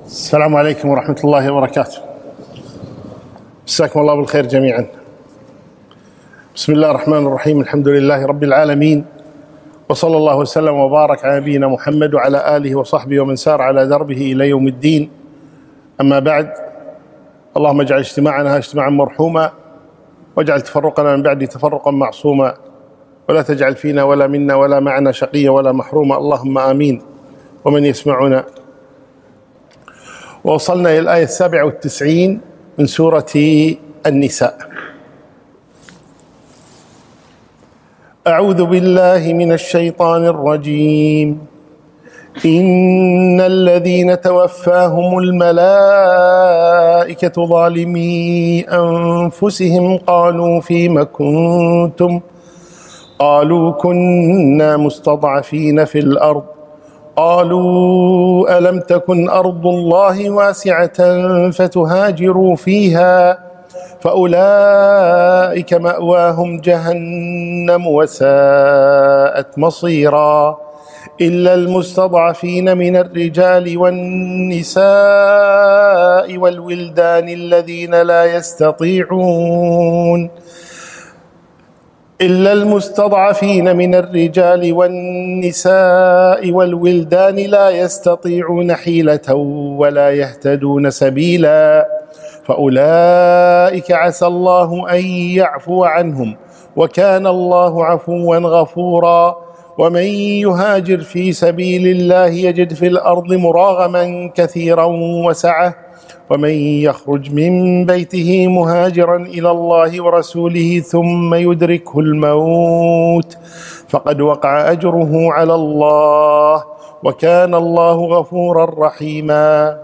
السلام عليكم ورحمة الله وبركاته. مساكم الله بالخير جميعا. بسم الله الرحمن الرحيم. الحمد لله رب العالمين، وصلى الله وسلم وبارك على نبينا محمد وعلى آله وصحبه ومن سار على دربه إلى يوم الدين. أما بعد، اللهم اجعل اجتماعنا اجتماعا مرحوما، واجعل تفرقنا من بعد تفرقا معصوما، ولا تجعل فينا ولا منا ولا معنا شقيا ولا محروما، اللهم آمين. ومن يسمعنا. ووصلنا إلى الآية 97 من سورة النساء. أعوذ بالله من الشيطان الرجيم. إن الذين توفاهم الملائكة ظالمي أنفسهم قالوا فيم كنتم؟ قالوا كنا مستضعفين في الأرض. قالوا ألم تكن أرض الله واسعة فتهاجروا فيها فأولئك مأواهم جهنم وساءت مصيرا إلا المستضعفين من الرجال والنساء والولدان الذين لا يستطيعون لا يستطيعون حيلة ولا يهتدون سبيلا فأولئك عسى الله أن يعفو عنهم وكان الله عفوا غفورا. ومن يهاجر في سبيل الله يجد في الأرض مراغما كثيرا وسعة ومن يخرج من بيته مهاجرا إلى الله ورسوله ثم يدركه الموت فقد وقع أجره على الله وكان الله غفورا رحيما.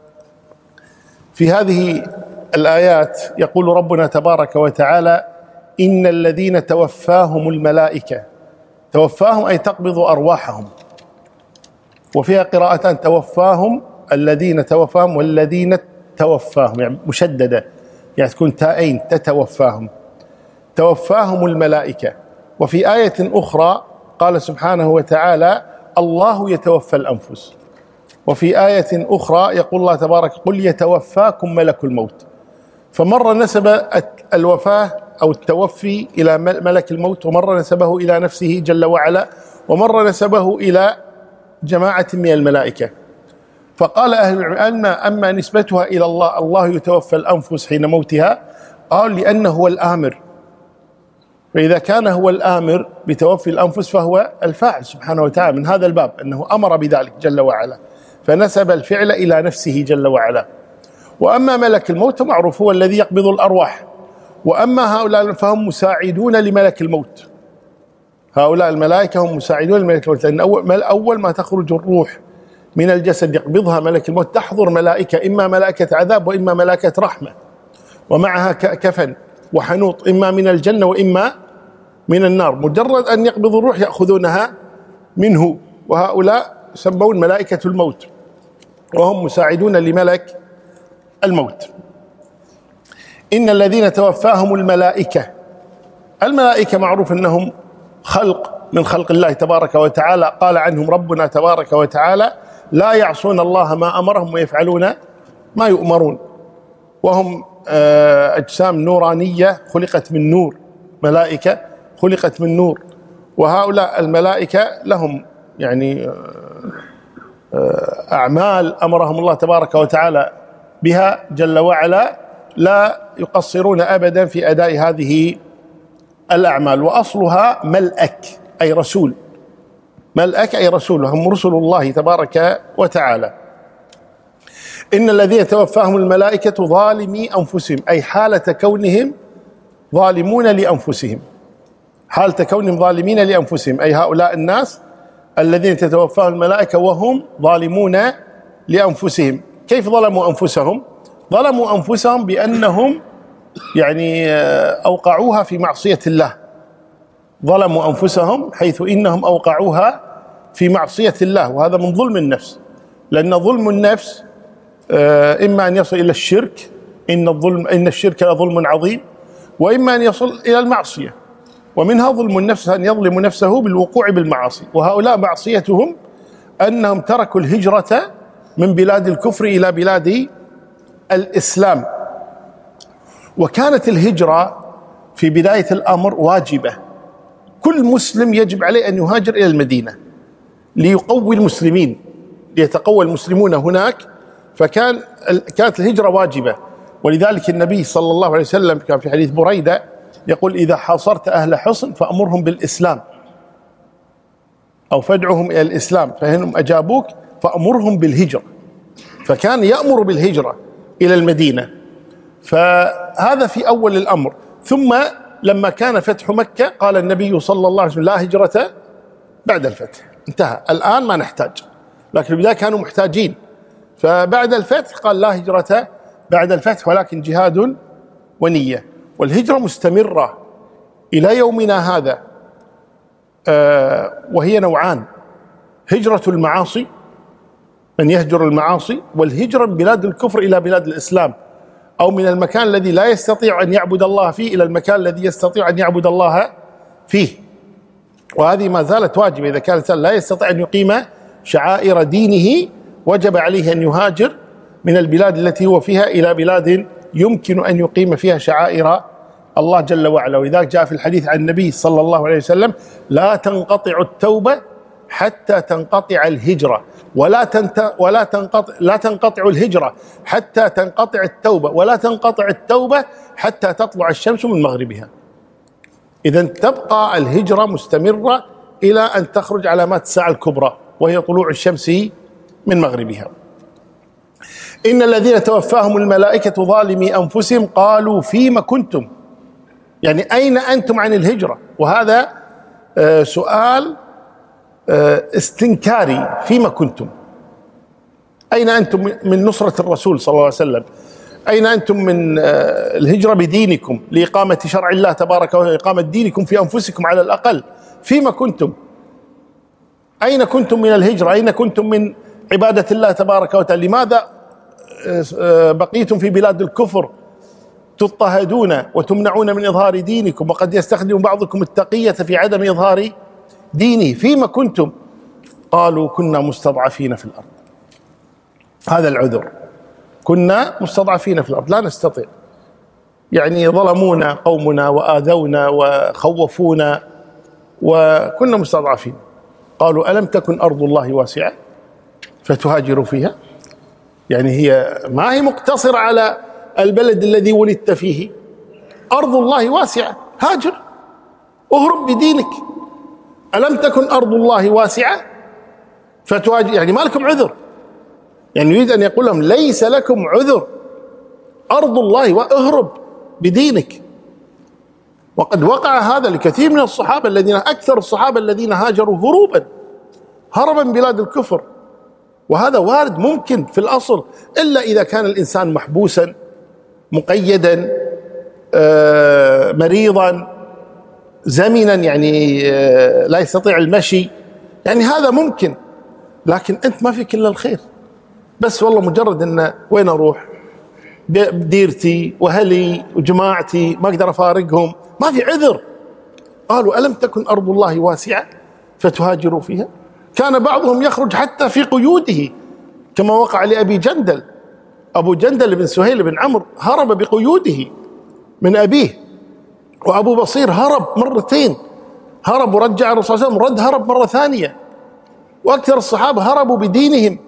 في هذه الآيات يقول ربنا تبارك وتعالى: إن الذين توفاهم الملائكة. توفاهم أي تقبض أرواحهم، وفيها قراءتان: توفاهم الذين توفاهم والذين توفاهم، يعني مشددة، يعني تكون تائين، تتوفاهم. توفاهم الملائكة. وفي آية أخرى قال سبحانه وتعالى: الله يتوفى الأنفس. وفي آية أخرى يقول الله تبارك: قل يتوفاكم ملك الموت. فمرة نسب الوفاة أو التوفي إلى ملك الموت، ومرة نسبه إلى نفسه جل وعلا، ومرة نسبه إلى جماعة من الملائكة. فقال أهل العلم: أما نسبتها إلى الله، الله يتوفى الأنفس حين موتها، قال لأنه هو الآمر، فإذا كان هو الآمر بتوفي الأنفس فهو الفاعل سبحانه وتعالى، من هذا الباب أنه أمر بذلك جل وعلا، فنسب الفعل إلى نفسه جل وعلا. وأما ملك الموت معروف هو الذي يقبض الأرواح، وأما هؤلاء فهم مساعدون لملك الموت. هؤلاء الملائكة هم مساعدون لملك الموت، لأن أول ما تخرج الروح من الجسد يقبضها ملك الموت تحضر ملائكة، إما ملائكة عذاب وإما ملائكة رحمة، ومعها كفن وحنوط، إما من الجنة وإما من النار. مجرد أن يقبض الروح يأخذونها منه، وهؤلاء يسمون ملائكة الموت، وهم مساعدون لملك الموت. إن الذين توفاهم الملائكة. الملائكة معروف أنهم خلق من خلق الله تبارك وتعالى. قال عنهم ربنا تبارك وتعالى: لا يعصون الله ما أمرهم ويفعلون ما يؤمرون. وهم أجسام نورانية خلقت من نور، ملائكة خلقت من نور. وهؤلاء الملائكة لهم يعني أعمال أمرهم الله تبارك وتعالى بها جل وعلا، لا يقصرون أبدا في أداء هذه الأعمال. وأصلها ملأك أي رسول، ملأك أي رسول، هم رسل الله تبارك وتعالى. إن الذين توفاهم الملائكة ظالمي أنفسهم، أي حالة كونهم ظالمون لأنفسهم، حالة كونهم ظالمين لأنفسهم، أي هؤلاء الناس الذين تتوفاهم الملائكة وهم ظالمون لأنفسهم. كيف ظلموا أنفسهم؟ ظلموا أنفسهم بأنهم يعني أوقعوها في معصية الله. ظلموا أنفسهم حيث إنهم أوقعوها في معصية الله، وهذا من ظلم النفس، لأن ظلم النفس إما أن يصل إلى الشرك، إن الشرك لظلم عظيم، وإما أن يصل إلى المعصية. ومنها ظلم النفس، أن يظلم نفسه بالوقوع بالمعاصي. وهؤلاء معصيتهم أنهم تركوا الهجرة من بلاد الكفر إلى بلاد الإسلام. وكانت الهجرة في بداية الأمر واجبة، كل مسلم يجب عليه أن يهاجر إلى المدينة ليقوي المسلمين، ليتقوى المسلمون هناك، كانت الهجرة واجبة. ولذلك النبي صلى الله عليه وسلم كان في حديث بريدة يقول: إذا حاصرت أهل حصن فأمرهم بالإسلام، أو فادعهم إلى الإسلام، فإنهم أجابوك فأمرهم بالهجرة. فكان يأمر بالهجرة إلى المدينة، فهذا في أول الأمر. ثم لما كان فتح مكة قال النبي صلى الله عليه وسلم: لا هجرة بعد الفتح، انتهى، الآن ما نحتاج. لكن في البداية كانوا محتاجين، فبعد الفتح قال: لا هجرة بعد الفتح ولكن جهاد ونية. والهجرة مستمرة إلى يومنا هذا، وهي نوعان: هجرة المعاصي، من يهجر المعاصي، والهجرة من بلاد الكفر إلى بلاد الإسلام، أو من المكان الذي لا يستطيع أن يعبد الله فيه إلى المكان الذي يستطيع أن يعبد الله فيه. وهذه ما زالت واجبة. إذا كان الإنسان لا يستطيع أن يقيم شعائر دينه وجب عليه أن يهاجر من البلاد التي هو فيها إلى بلاد يمكن أن يقيم فيها شعائر الله جل وعلا. ولذلك جاء في الحديث عن النبي صلى الله عليه وسلم: لا تنقطع التوبة حتى تنقطع الهجرة، لا تنقطع الهجرة حتى تنقطع التوبة، ولا تنقطع التوبة حتى تطلع الشمس من مغربها. إذن تبقى الهجرة مستمرة إلى أن تخرج علامات الساعة الكبرى، وهي طلوع الشمس من مغربها. إن الذين توفاهم الملائكة ظالمي أنفسهم قالوا: فيما كنتم؟ يعني أين أنتم عن الهجرة؟ وهذا سؤال استنكاري. فيما كنتم؟ أين أنتم من نصرة الرسول صلى الله عليه وسلم؟ أين أنتم من الهجرة بدينكم لإقامة شرع الله تبارك وتعالى، إقامة دينكم في أنفسكم على الأقل؟ فيما كنتم؟ أين كنتم من الهجرة؟ أين كنتم من عبادة الله تبارك وتعالى؟ لماذا بقيتم في بلاد الكفر تضطهدون وتمنعون من إظهار دينكم، وقد يستخدم بعضكم التقية في عدم إظهار دينه؟ فيما كنتم؟ قالوا: كنا مستضعفين في الأرض. هذا العذر، كنا مستضعفين في الأرض، لا نستطيع، يعني ظلمونا قومنا وآذونا وخوفونا وكنا مستضعفين. قالوا: ألم تكن أرض الله واسعة فتهاجروا فيها؟ يعني هي ما هي مقتصرة على البلد الذي ولدت فيه، أرض الله واسعة، هاجر، اهرب بدينك. ألم تكن أرض الله واسعة فتهاجر، يعني ما لكم عذر. يعني يريد أن يقول لهم: ليس لكم عذر، أرض الله واهرب بدينك. وقد وقع هذا لكثير من الصحابة الذين أكثر الصحابة الذين هاجروا هربا من بلاد الكفر. وهذا وارد ممكن في الأصل، إلا إذا كان الإنسان محبوسا مقيدا مريضا زمنا، يعني لا يستطيع المشي، يعني هذا ممكن. لكن أنت ما فيك إلا الخير، بس والله مجرد أن وين أروح، بديرتي وأهلي وجماعتي ما أقدر أفارقهم، ما في عذر. قالوا: ألم تكن أرض الله واسعة فتهاجروا فيها؟ كان بعضهم يخرج حتى في قيوده، كما وقع لأبي جندل. أبو جندل بن سهيل بن عمرو هرب بقيوده من أبيه، وأبو بصير هرب مرتين، هرب ورجع الرسول صلى الله عليه وسلم، هرب مرة ثانية، وأكثر الصحابة هربوا بدينهم.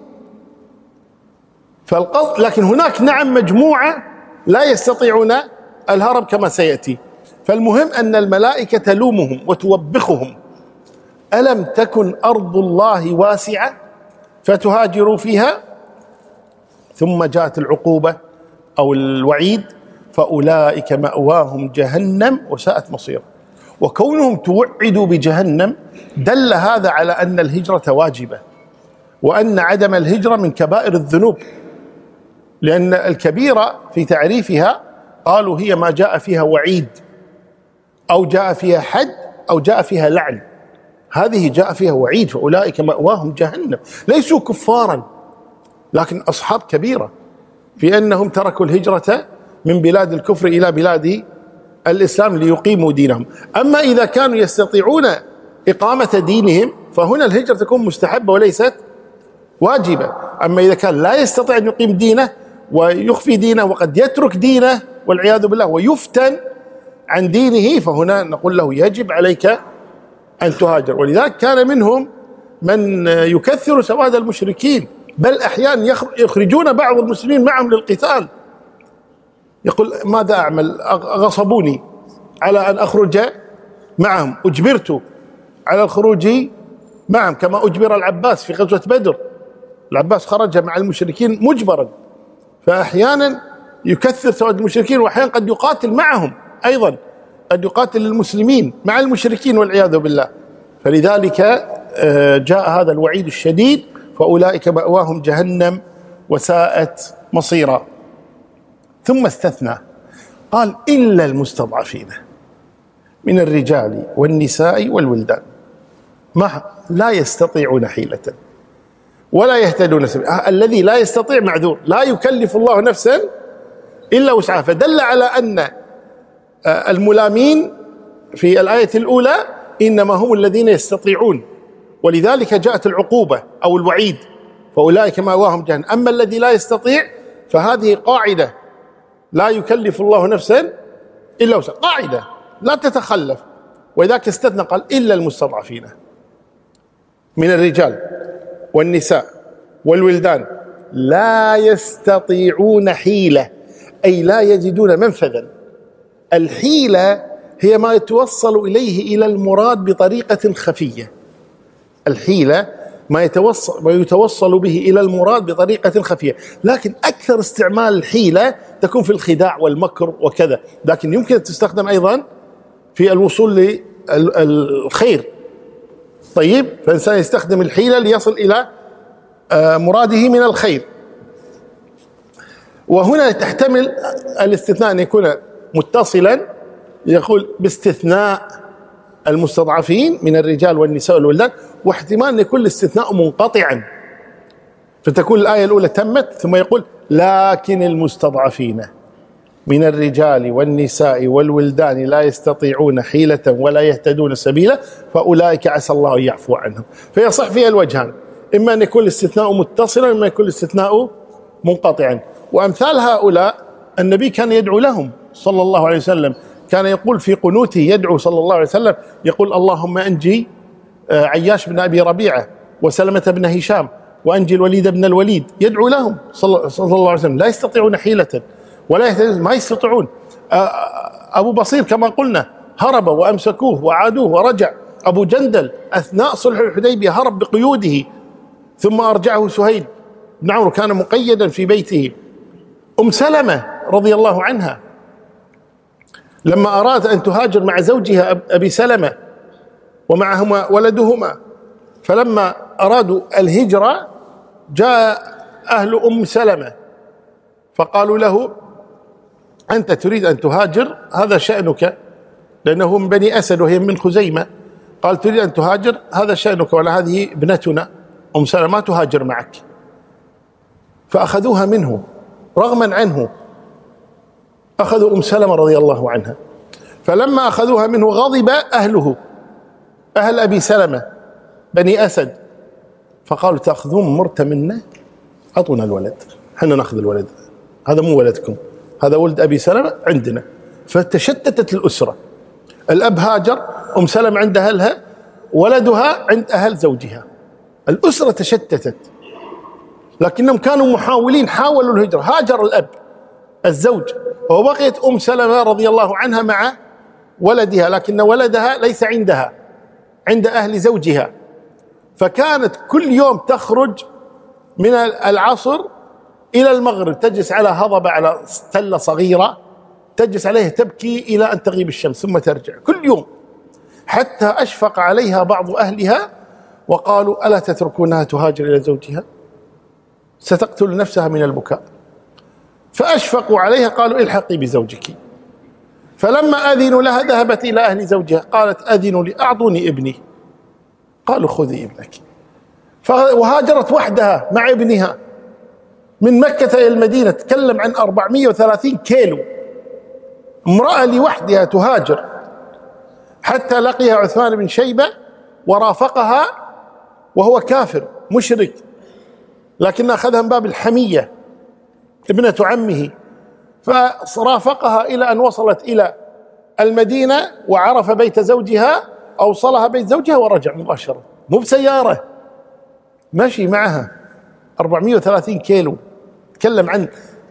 لكن هناك نعم مجموعة لا يستطيعون الهرب كما سيأتي. فالمهم أن الملائكة تلومهم وتوبخهم: ألم تكن أرض الله واسعة فتهاجروا فيها؟ ثم جاءت العقوبة أو الوعيد: فأولئك مأواهم جهنم وساءت مصيرا. وكونهم توعدوا بجهنم دل هذا على أن الهجرة واجبة، وأن عدم الهجرة من كبائر الذنوب، لأن الكبيرة في تعريفها قالوا هي ما جاء فيها وعيد أو جاء فيها حد أو جاء فيها لعن. هذه جاء فيها وعيد: فأولئك مأواهم جهنم. ليسوا كفارا لكن أصحاب كبيرة، في أنهم تركوا الهجرة من بلاد الكفر إلى بلاد الإسلام ليقيموا دينهم. أما إذا كانوا يستطيعون إقامة دينهم فهنا الهجرة تكون مستحبة وليست واجبة. أما إذا كان لا يستطيع أن يقيم دينه ويخفي دينه وقد يترك دينه والعياذ بالله ويفتن عن دينه، فهنا نقول له يجب عليك أن تهاجر. ولذلك كان منهم من يكثر سواد المشركين، بل أحيانا يخرجون بعض المسلمين معهم للقتال. يقول ماذا أعمل؟ غصبوني على أن أخرج معهم، أجبرت على الخروج معهم، كما أجبر العباس في غزوة بدر. العباس خرج مع المشركين مجبرا، فأحيانا يكثر سواد المشركين، وأحيانا قد يقاتل معهم أيضا، قد يقاتل المسلمين مع المشركين والعياذ بالله. فلذلك جاء هذا الوعيد الشديد، فأولئك مأواهم جهنم وساءت مصيرا. ثم استثنى قال إلا المستضعفين من الرجال والنساء والولدان لا يستطيعون حيلة ولا يهتدون سبيلا. الذي لا يستطيع معذور، لا يكلف الله نفسا إلا وسعها. فدل على أن الملامين في الآية الأولى إنما هم الذين يستطيعون، ولذلك جاءت العقوبة أو الوعيد، فأولئك مأواهم جهنم. أما الذي لا يستطيع فهذه قاعدة، لا يكلف الله نفسا إلا وسعها، قاعدة لا تتخلف. وذاك استثنى قال إلا المستضعفين من الرجال والنساء والولدان لا يستطيعون حيلة، أي لا يجدون منفذا. الحيلة هي ما يتوصل إليه إلى المراد بطريقة خفية. الحيلة ما يتوصل به إلى المراد بطريقة خفية، لكن أكثر استعمال الحيلة تكون في الخداع والمكر وكذا، لكن يمكن أن تستخدم أيضا في الوصول للخير. طيب، فالإنسان يستخدم الحيلة ليصل إلى مراده من الخير. وهنا تحتمل الاستثناء أن يكون متصلا، يقول باستثناء المستضعفين من الرجال والنساء والولدان، واحتمال أن يكون الاستثناء منقطعا، فتكون الآية الأولى تمت ثم يقول لكن المستضعفين من الرجال والنساء والولدان لا يستطيعون حيلة ولا يهتدون سبيلا فأولئك عسى الله أن يعفو عنهم. فيصح فيها الوجهان، إما أن يكون الاستثناء متصلا وإما أن يكون الاستثناء منقطعا. وأمثال هؤلاء النبي كان يدعو لهم صلى الله عليه وسلم، كان يقول في قنوته يدعو صلى الله عليه وسلم، يقول اللهم أنجي عياش بن أبي ربيعة وسلمة بن هشام وأنجي الوليد بن الوليد. يدعو لهم صلى الله عليه وسلم، لا يستطيعون حيلة ولا ما يستطيعون. أبو بصير كما قلنا هرب وأمسكوه وعادوه ورجع. أبو جندل أثناء صلح الحديبية هرب بقيوده ثم أرجعه سهيل بن عمرو، كان مقيدا في بيته. أم سلمة رضي الله عنها لما أراد أن تهاجر مع زوجها أبي سلمة ومعهما ولدهما، فلما أرادوا الهجرة جاء أهل أم سلمة فقالوا له أنت تريد أن تهاجر، هذا شأنك، لأنه من بني أسد وهي من خزيمة. قال تريد أن تهاجر، هذا شأنك، ولا هذه ابنتنا أم سلمة ما تهاجر معك. فأخذوها منه رغما عنه، أخذوا أم سلمة رضي الله عنها. فلما أخذوها منه غضب أهله، أهل أبي سلمة بني أسد، فقالوا تأخذون مرت منا، أعطونا الولد، حنا نأخذ الولد، هذا مو ولدكم، هذا ولد أبي سلمة عندنا. فتشتتت الأسرة، الأب هاجر، أم سلمة عند أهلها، ولدها عند أهل زوجها، الأسرة تشتتت. لكنهم كانوا محاولين، حاولوا الهجرة. هاجر الأب الزوج، وبقيت أم سلمة رضي الله عنها مع ولدها، لكن ولدها ليس عندها، عند أهل زوجها. فكانت كل يوم تخرج من العصر إلى المغرب، تجلس على هضبة، على تلة صغيرة تجلس عليها تبكي إلى أن تغيب الشمس ثم ترجع كل يوم، حتى أشفق عليها بعض أهلها وقالوا ألا تتركونها تهاجر إلى زوجها، ستقتل نفسها من البكاء. فأشفقوا عليها قالوا الحقي بزوجك. فلما أذنوا لها ذهبت إلى أهل زوجها، قالت أذنوا لي، أعطوني ابني. قالوا خذي ابنك. وهاجرت وحدها مع ابنها من مكة إلى المدينة، تكلم عن 430 كيلو، امرأة لوحدها تهاجر، حتى لقيها عثمان بن شيبة ورافقها وهو كافر مشرك، لكن أخذها من باب الحمية، ابنة عمه، فرافقها إلى أن وصلت إلى المدينة وعرف بيت زوجها، أوصلها بيت زوجها ورجع مباشرة، مو بسيارة، مشي معها 430 كيلو. تكلم عن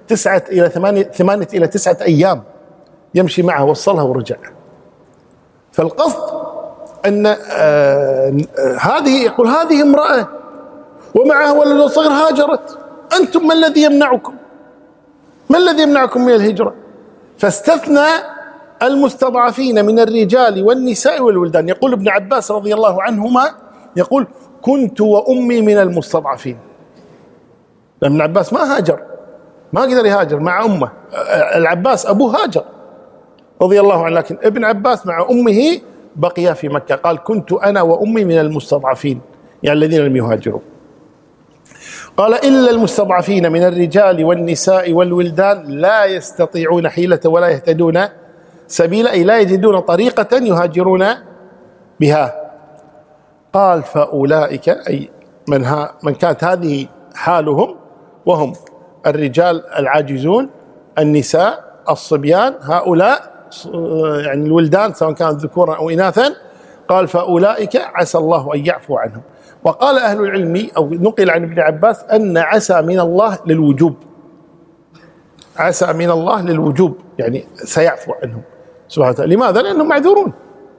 8 إلى 9 أيام يمشي معها، وصلها ورجع. فالقصد أن هذه، يقول هذه امرأة ومعها ولد صغير هاجرت، أنتم ما الذي يمنعكم؟ ما الذي يمنعكم من الهجرة؟ فاستثنى المستضعفين من الرجال والنساء والولدان. يقول ابن عباس رضي الله عنهما، يقول كنت وأمي من المستضعفين. ابن عباس ما هاجر، ما قدر يهاجر مع أمه، العباس أبوه هاجر رضي الله عنه، لكن ابن عباس مع أمه بقي في مكة. قال كنت أنا وأمي من المستضعفين، يعني الذين لم يهاجروا. قال إلا المستضعفين من الرجال والنساء والولدان لا يستطيعون حيلة ولا يهتدون سبيلا، أي لا يجدون طريقة يهاجرون بها. قال فأولئك، أي من كانت هذه حالهم، وهم الرجال العاجزون، النساء، الصبيان، هؤلاء يعني الولدان سواء كانوا ذكورا أو إناثا. قال فأولئك عسى الله أن يعفو عنهم. وقال أهل العلم، أو نقل عن ابن عباس، أن عسى من الله للوجوب، عسى من الله للوجوب، يعني سيعفو عنهم سبحانه وتعالى. لماذا؟ لأنهم معذورون.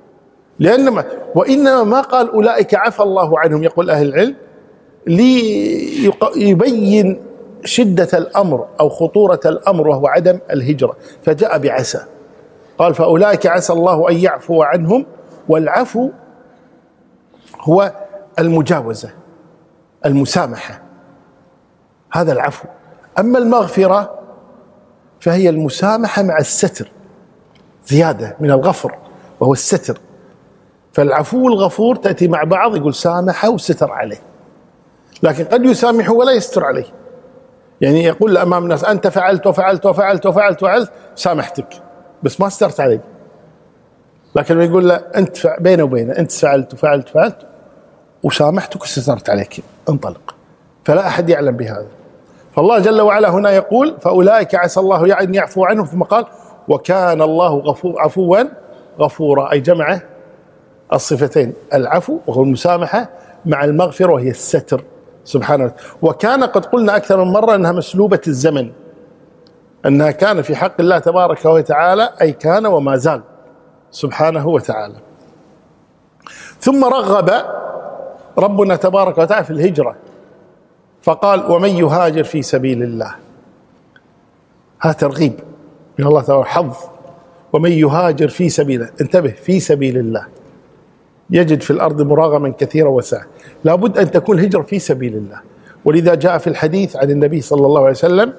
وإنما ما قال أولئك عفى الله عنهم، يقول أهل العلم، ليبين شدة الأمر أو خطورة الأمر، وهو عدم الهجرة، فجاء بعسى. قال فأولئك عسى الله أن يعفو عنهم. والعفو هو المجاوزة، المسامحة، هذا العفو. أما المغفرة فهي المسامحة مع الستر، زيادة من الغفر وهو الستر. فالعفو الغفور تأتي مع بعض، يقول سامحه وستر عليه، لكن قد يسامحه ولا يستر عليه، يعني يقول أمام الناس أنت فعلت وفعلت وفعلت وفعلت وفعلت، سامحتك بس ما سترت علي. لكن يقول له أنت بينه وبينه أنت فعلت وفعلت وفعلت وسامحتك وسترت عليك، انطلق. فلا أحد يعلم بهذا. فالله جل وعلا هنا يقول فأولئك عسى الله أن يعفو عنهم، ثم قال وكان الله عفوا غفورا، أي جمع الصفتين، العفو وهو المسامحة مع المغفرة وهي الستر سبحانه. وكان قد قلنا أكثر من مرة أنها مسلوبة الزمن، أنها كان في حق الله تبارك وتعالى، أي كان وما زال سبحانه وتعالى. ثم رغب ربنا تبارك وتعالى في الهجرة، فقال ومن يهاجر في سبيل الله، هذا ترغيب من الله تعالى، حظ. ومن يهاجر في سبيله، انتبه، في سبيل الله، يجد في الأرض مراغما كثيرا وسعة. لابد أن تكون الهجرة في سبيل الله. ولذا جاء في الحديث عن النبي صلى الله عليه وسلم،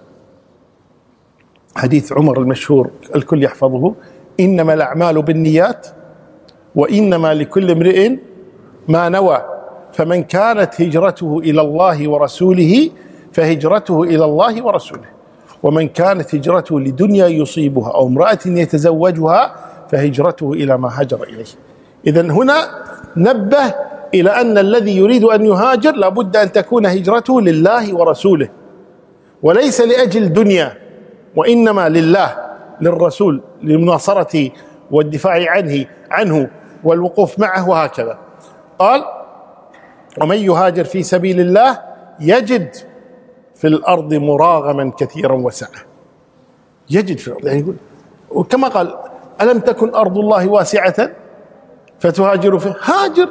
حديث عمر المشهور الكل يحفظه، إنما الأعمال بالنيات وإنما لكل امرئ ما نوى، فمن كانت هجرته إلى الله ورسوله فهجرته إلى الله ورسوله، ومن كانت هجرته لدنيا يصيبها أو امرأة يتزوجها فهجرته إلى ما هاجر إليه. إذن هنا نبه إلى أن الذي يريد أن يهاجر لابد أن تكون هجرته لله ورسوله، وليس لأجل دنيا، وإنما لله، للرسول، للمناصرة والدفاع عنه والوقوف معه، وهكذا. قال ومن يهاجر في سبيل الله يجد في الأرض مراغما كثيرا وسعة. يجد في الأرض، يعني يقول، وكما قال ألم تكن أرض الله واسعة فتهاجر فيها، هاجر.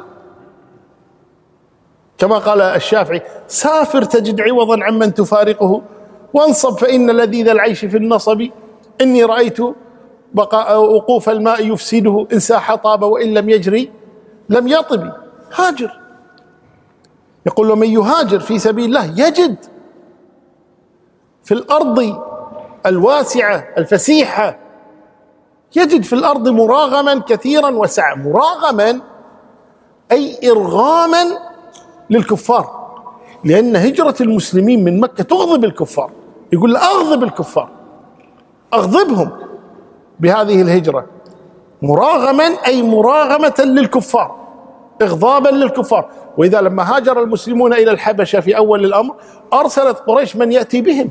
كما قال الشافعي سافر تجد عوضا عمن تفارقه، وانصب فإن لذيذ العيش في النصب، إني رأيت بقاء وقوف الماء يفسده، إن ساح طاب وإن لم يجري لم يطب. هاجر. يقول ومن يهاجر في سبيل الله يجد في الأرض الواسعة الفسيحة، يجد في الأرض مراغما كثيرا وسعة. مراغما أي إرغاما للكفار، لأن هجرة المسلمين من مكة تغضب الكفار. يقول أغضب الكفار، أغضبهم بهذه الهجرة. مراغما أي مراغمة للكفار، إغضابا للكفار. وإذا لما هاجر المسلمون إلى الحبشة في أول الأمر أرسلت قريش من يأتي بهم،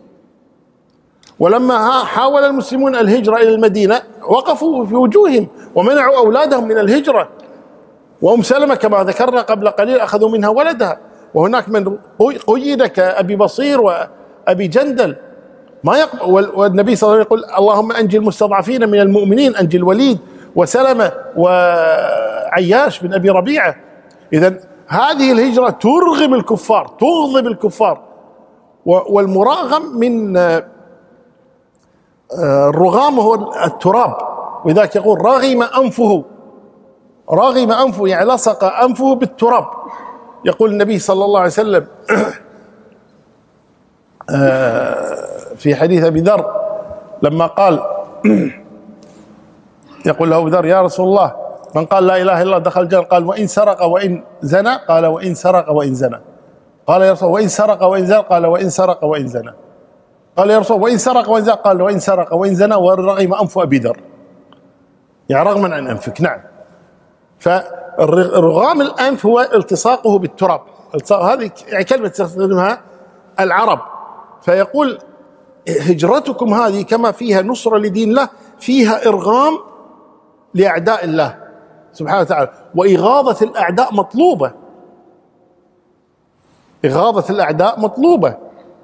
ولما حاول المسلمون الهجرة إلى المدينة وقفوا في وجوههم ومنعوا أولادهم من الهجرة. وأم سلمة كما ذكرنا قبل قليل أخذوا منها ولدها، وهناك من قيد كأبي بصير وأبي جندل ما يقبل. والنبي صلى الله عليه وسلم يقول اللهم أنجي المستضعفين من المؤمنين، أنجي الوليد وسلمة وعياش بن أبي ربيعة. إذن هذه الهجرة ترغم الكفار، تغضب الكفار. والمراغم من الرغام هو التراب، ولذلك يقول رغم أنفه، رغم أنفه يعني لصق أنفه بالتراب. يقول النبي صلى الله عليه وسلم في حديث أبي ذر لما قال يقول له أبو ذر يا رسول الله من قال لا إله إلا الله دخل الجنة، قال وإن سرق وإن زنى، قال وإن سرق وإن زنى. قال يا رسول الله وإن سرق وإن زنى، قال وإن سرق وإن زنى. قال يا رسول الله وإن سرق وإن زنى، قال وإن سرق وإن زنى ورغم أنف أبي ذر، يعني رغما عن أنفك. نعم. فرغام الأنف هو التصاقه بالتراب، هذه يعني كلمة تستخدمها العرب. فيقول هجرتكم هذه كما فيها نصرة لدين الله فيها إرغام لأعداء الله سبحانه وتعالى، وإغاظة الأعداء مطلوبة، إغاظة الأعداء مطلوبة.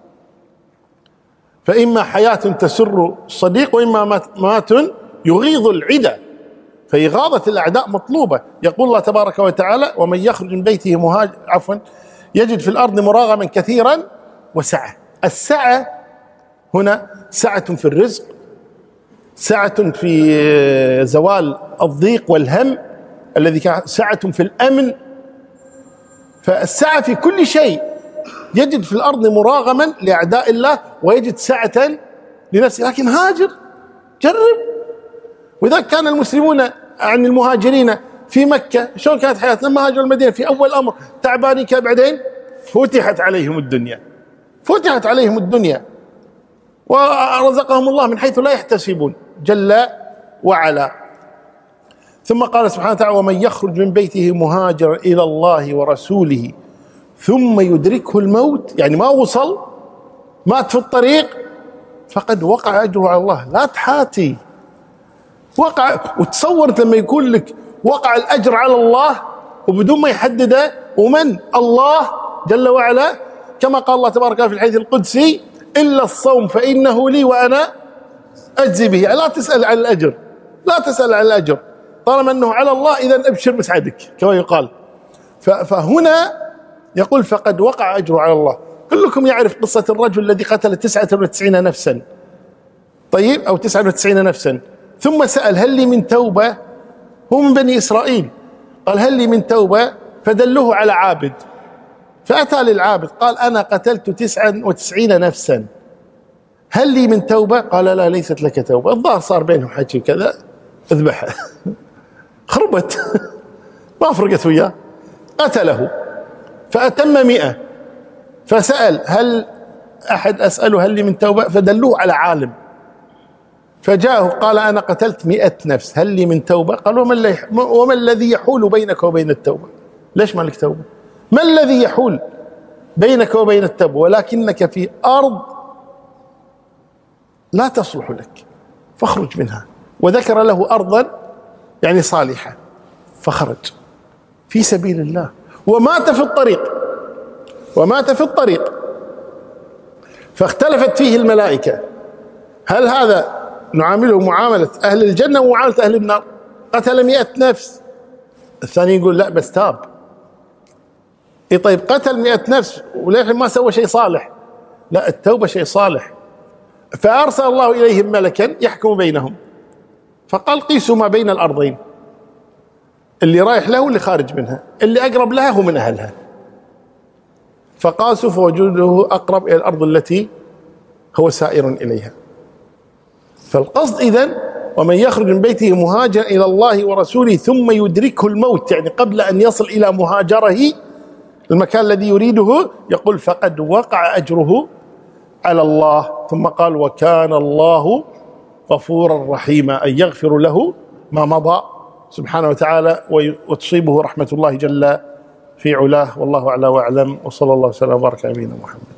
فإما حياة تسر الصديق وإما مات يغيظ العدا، فإغاظة الأعداء مطلوبة. يقول الله تبارك وتعالى ومن يخرج من بيته مهاجر يجد في الأرض مراغما كثيرا وسعة. السعة هنا سعة في الرزق، سعة في زوال الضيق والهم الذي كان، سعة في الأمن. فالسعة في كل شيء، يجد في الأرض مراغما لأعداء الله ويجد سعة لنفسه. لكن هاجر، جرب. وإذا كان المسلمون عن المهاجرين في مكة شلون كانت حياتهم؟ لما هاجروا المدينة في أول أمر تعبانين، بعدين فتحت عليهم الدنيا، فتحت عليهم الدنيا ورزقهم الله من حيث لا يحتسبون جل وعلا. ثم قال سبحانه وتعالى ومن يخرج من بيته مهاجرا إلى الله ورسوله ثم يدركه الموت، يعني ما وصل، مات في الطريق، فقد وقع أجره على الله. لا تحاتي، وقع. وتصور لما يكون لك وقع الأجر على الله وبدون ما يحدده، ومن الله جل وعلا، كما قال الله تبارك في الحديث القدسي إلا الصوم فإنه لي وأنا أجزي به. يعني لا تسأل عن الأجر، لا تسأل عن الأجر، طالما أنه على الله إذن أبشر بسعدك كما يقال. فهنا يقول فقد وقع أجره على الله. كلكم يعرف قصة الرجل الذي قتل 99 نفسا، طيب، أو 99 نفسا، ثم سأل هل لي من توبة؟ هو من بني إسرائيل، قال هل لي من توبة؟ فدلوه على عابد، فأتى للعابد قال أنا قتلت 99 نفسا، هل لي من توبة؟ قال لا ليست لك توبة. الظاهر صار بينهم حكي كذا، اذبحه. خربت، ما فرقت وياه، قتله. فأتم 100، فسأل هل أحد أسأله هل لي من توبة؟ فدلوه على عالم، فجاءه قال أنا قتلت 100 نفس، هل لي من توبة؟ قال وما الذي يحول بينك وبين التوبة؟ ليش ما لك توبة؟ ما الذي يحول بينك وبين التوبة؟ ولكنك في أرض لا تصلح لك فاخرج منها. وذكر له أرضا يعني صالحة، فخرج في سبيل الله ومات في الطريق، ومات في الطريق. فاختلفت فيه الملائكة، هل هذا نعامله معاملة أهل الجنة ومعاملة أهل النار؟ قتل 100 نفس. الثاني يقول لا بس تاب. طيب قتل 100 نفس وليش ما سوى شيء صالح؟ لا، التوبة شيء صالح. فأرسل الله إليهم ملكا يحكم بينهم، فقال قيسوا ما بين الأرضين، اللي رايح له واللي خارج منها، اللي أقرب لها هو من أهلها. فقاسوا فوجوده أقرب إلى الأرض التي هو سائر إليها. فالقصد إذن ومن يخرج من بيته مهاجرا إلى الله ورسوله ثم يدركه الموت، يعني قبل أن يصل إلى مهاجره المكان الذي يريده، يقول فقد وقع أجره على الله. ثم قال وكان الله غفورا رحيما، أن يغفر له ما مضى سبحانه وتعالى وتصيبه رحمة الله جل في علاه. والله أعلى وأعلم، وصلى الله وسلم وبارك على نبينا محمد.